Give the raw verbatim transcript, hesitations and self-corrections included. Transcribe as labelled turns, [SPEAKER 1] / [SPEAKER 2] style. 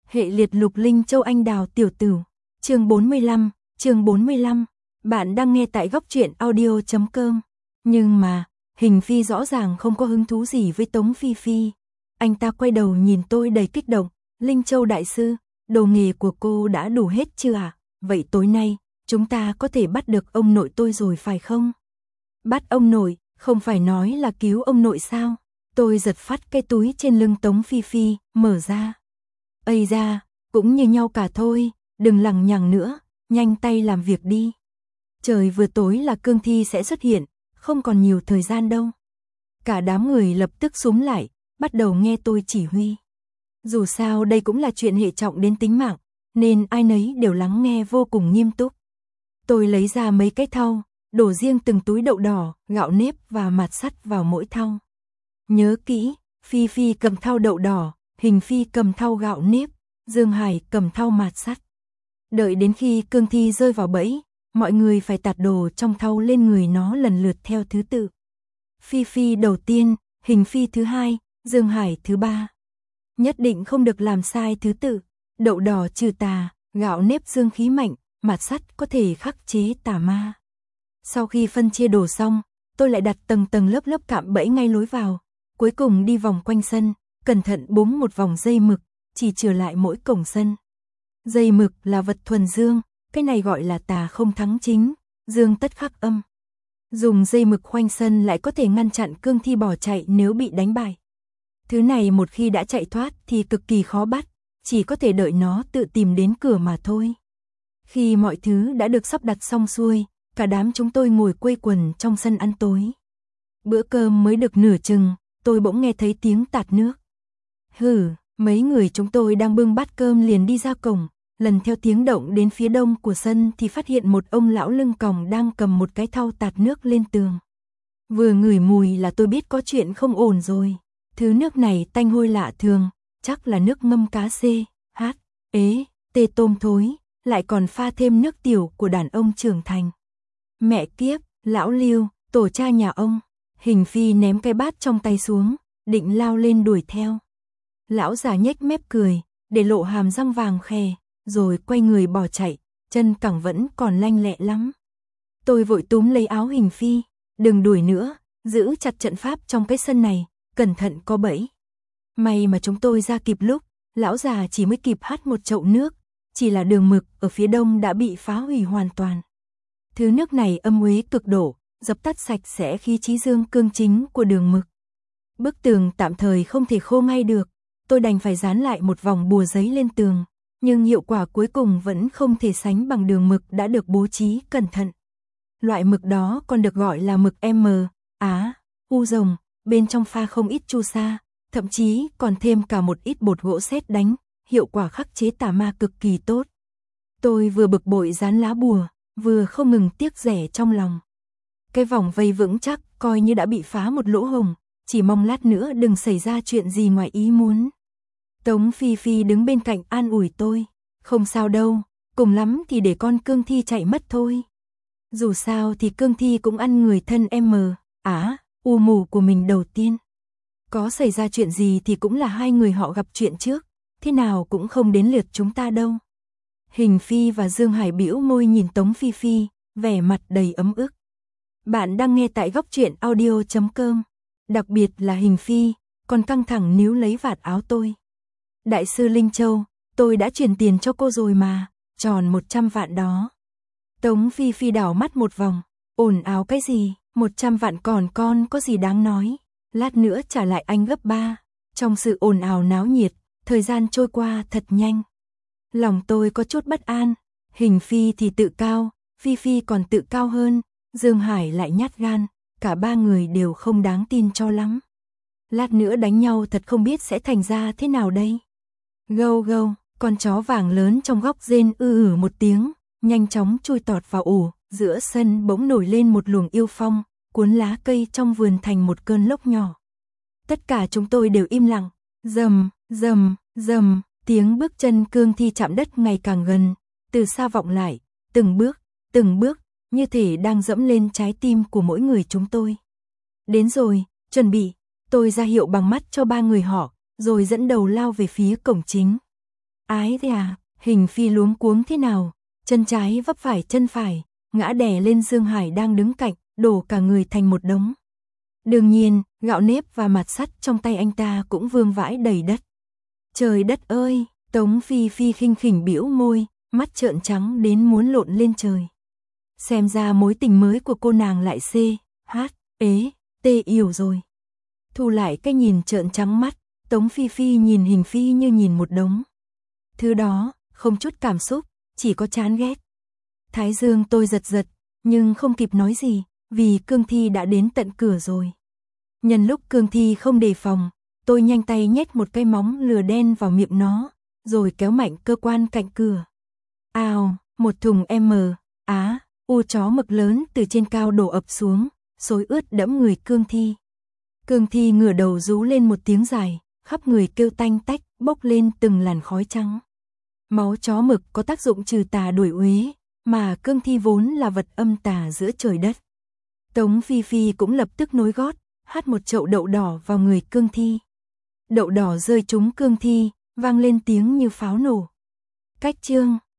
[SPEAKER 1] Hệ liệt lục linh châu anh đào tiểu tử. Chương bốn mươi lăm, chương bốn mươi lăm. Bạn đang nghe tại góc truyện audio chấm com. Nhưng mà, Hình Phi rõ ràng không có hứng thú gì với Tống Phi Phi. Anh ta quay đầu nhìn tôi đầy kích động. Linh Châu đại sư, đồ nghề của cô đã đủ hết chưa ạ? À? Vậy tối nay, chúng ta có thể bắt được ông nội tôi rồi phải không? Bắt ông nội, không phải nói là cứu ông nội sao? Tôi giật phát cái túi trên lưng Tống Phi Phi, mở ra. Ây da, cũng như nhau cả thôi, đừng lằng nhằng nữa, nhanh tay làm việc đi. Trời vừa tối là cương thi sẽ xuất hiện, không còn nhiều thời gian đâu. Cả đám người lập tức xúm lại, bắt đầu nghe tôi chỉ huy. Dù sao đây cũng là chuyện hệ trọng đến tính mạng, nên ai nấy đều lắng nghe vô cùng nghiêm túc. Tôi lấy ra mấy cái thau, đổ riêng từng túi đậu đỏ, gạo nếp và mạt sắt vào mỗi thau. Nhớ kỹ, Phi Phi cầm thau đậu đỏ, Hình Phi cầm thau gạo nếp, Dương Hải cầm thau mạt sắt. Đợi đến khi cương thi rơi vào bẫy, mọi người phải tạt đồ trong thau lên người nó lần lượt theo thứ tự. Phi Phi đầu tiên, Hình Phi thứ hai, Dương Hải thứ ba. Nhất định không được làm sai thứ tự. Đậu đỏ trừ tà, gạo nếp dương khí mạnh, mạt sắt có thể khắc chế tà ma. Sau khi phân chia đồ xong, tôi lại đặt tầng tầng lớp lớp cạm bẫy ngay lối vào. Cuối cùng đi vòng quanh sân, cẩn thận búng một vòng dây mực, chỉ trừ lại mỗi cổng sân. Dây mực là vật thuần dương, cái này gọi là tà không thắng chính, dương tất khắc âm. Dùng dây mực khoanh sân lại có thể ngăn chặn cương thi bỏ chạy nếu bị đánh bại. Thứ này một khi đã chạy thoát thì cực kỳ khó bắt, chỉ có thể đợi nó tự tìm đến cửa mà thôi. Khi mọi thứ đã được sắp đặt xong xuôi, cả đám chúng tôi ngồi quây quần trong sân ăn tối. Bữa cơm mới được nửa chừng, tôi bỗng nghe thấy tiếng tạt nước. Hừ, mấy người chúng tôi đang bưng bát cơm liền đi ra cổng, lần theo tiếng động đến phía đông của sân thì phát hiện một ông lão lưng còng đang cầm một cái thau tạt nước lên tường. Vừa ngửi mùi là tôi biết có chuyện không ổn rồi. Thứ nước này tanh hôi lạ thường, chắc là nước ngâm cá xê, hát, ế, tê tôm thối, lại còn pha thêm nước tiểu của đàn ông trưởng thành. Mẹ kiếp, lão Lưu, tổ cha nhà ông. Hình Phi ném cái bát trong tay xuống, định lao lên đuổi theo. Lão già nhếch mép cười, để lộ hàm răng vàng khè, rồi quay người bỏ chạy, chân cẳng vẫn còn lanh lẹ lắm. Tôi vội túm lấy áo Hình Phi, đừng đuổi nữa, giữ chặt trận pháp trong cái sân này, cẩn thận có bẫy. May mà chúng tôi ra kịp lúc, lão già chỉ mới kịp hắt một chậu nước, chỉ là đường mực ở phía đông đã bị phá hủy hoàn toàn. Thứ nước này âm uế cực độ, dập tắt sạch sẽ khí trí dương cương chính của đường mực. Bức tường tạm thời không thể khô ngay được, tôi đành phải dán lại một vòng bùa giấy lên tường, nhưng hiệu quả cuối cùng vẫn không thể sánh bằng đường mực đã được bố trí cẩn thận. Loại mực đó còn được gọi là mực M, Á, U rồng, bên trong pha không ít chu sa, thậm chí còn thêm cả một ít bột gỗ sét đánh, hiệu quả khắc chế tà ma cực kỳ tốt. Tôi vừa bực bội dán lá bùa, vừa không ngừng tiếc rẻ trong lòng. Cái vòng vây vững chắc coi như đã bị phá một lỗ hổng, chỉ mong lát nữa đừng xảy ra chuyện gì ngoài ý muốn. Tống Phi Phi đứng bên cạnh an ủi tôi, không sao đâu, cùng lắm thì để con cương thi chạy mất thôi. Dù sao thì cương thi cũng ăn người thân M, Á, U mù của mình đầu tiên. Có xảy ra chuyện gì thì cũng là hai người họ gặp chuyện trước, thế nào cũng không đến lượt chúng ta đâu. Hình Phi và Dương Hải bĩu môi nhìn Tống Phi Phi, vẻ mặt đầy ấm ức. Bạn đang nghe tại góc truyện audio chấm com. Đặc biệt là Hình Phi, còn căng thẳng níu lấy vạt áo tôi. Đại sư Linh Châu, tôi đã chuyển tiền cho cô rồi mà, tròn một trăm vạn đó. Tống Phi Phi đảo mắt một vòng, ồn ào cái gì, một trăm vạn còn con có gì đáng nói, lát nữa trả lại anh gấp ba. Trong sự ồn ào náo nhiệt, thời gian trôi qua thật nhanh. Lòng tôi có chút bất an, Hình Phi thì tự cao, Phi Phi còn tự cao hơn, Dương Hải lại nhát gan, cả ba người đều không đáng tin cho lắm. Lát nữa đánh nhau thật không biết sẽ thành ra thế nào đây. Gâu gâu, con chó vàng lớn trong góc rên ư ử một tiếng, nhanh chóng chui tọt vào ổ, giữa sân bỗng nổi lên một luồng yêu phong, cuốn lá cây trong vườn thành một cơn lốc nhỏ. Tất cả chúng tôi đều im lặng, rầm, rầm, rầm, tiếng bước chân cương thi chạm đất ngày càng gần, từ xa vọng lại, từng bước, từng bước, như thể đang dẫm lên trái tim của mỗi người chúng tôi. Đến rồi, chuẩn bị, tôi ra hiệu bằng mắt cho ba người họ, rồi dẫn đầu lao về phía cổng chính. Ái thế à, Hình Phi luống cuống thế nào, chân trái vấp phải chân phải, ngã đè lên Dương Hải đang đứng cạnh, đổ cả người thành một đống. Đương nhiên, gạo nếp và mặt sắt trong tay anh ta cũng vương vãi đầy đất. Trời đất ơi, Tống Phi Phi khinh khỉnh bĩu môi, mắt trợn trắng đến muốn lộn lên trời. Xem ra mối tình mới của cô nàng lại C, H, ế, T yêu rồi. Thu lại cái nhìn trợn trắng mắt, Tống Phi Phi nhìn Hình Phi như nhìn một đống. Thứ đó, không chút cảm xúc, chỉ có chán ghét. Thái dương tôi giật giật, nhưng không kịp nói gì, vì Cương Thi đã đến tận cửa rồi. Nhân lúc Cương Thi không đề phòng, tôi nhanh tay nhét một cái móng lừa đen vào miệng nó, rồi kéo mạnh cơ quan cạnh cửa. Ào, một thùng M, Á, U chó mực lớn từ trên cao đổ ập xuống, xối ướt đẫm người Cương Thi. Cương Thi ngửa đầu rú lên một tiếng dài, khắp người kêu tanh tách, bốc lên từng làn khói trắng. Máu chó mực có tác dụng trừ tà đuổi uế, mà Cương Thi vốn là vật âm tà giữa trời đất. Tống Phi Phi cũng lập tức nối gót, hắt một chậu đậu đỏ vào người Cương Thi. Đậu đỏ rơi trúng Cương Thi, vang lên tiếng như pháo nổ. Cách chương